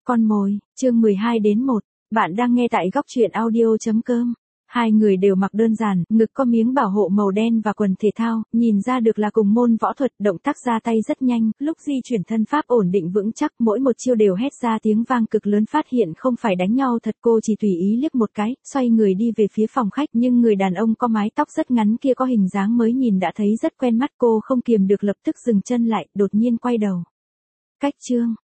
Con mồi, chương 12 đến 1. Bạn đang nghe tại góc truyện audio.com. Hai người đều mặc đơn giản, ngực có miếng bảo hộ màu đen và quần thể thao, nhìn ra được là cùng môn võ thuật, động tác ra tay rất nhanh, lúc di chuyển thân pháp ổn định vững chắc, mỗi một chiêu đều hét ra tiếng vang cực lớn phát hiện không phải đánh nhau thật. Cô chỉ tùy ý liếc một cái, xoay người đi về phía phòng khách, nhưng người đàn ông có mái tóc rất ngắn kia có hình dáng mới nhìn đã thấy rất quen mắt, cô không kiềm được lập tức dừng chân lại, đột nhiên quay đầu. Cách chương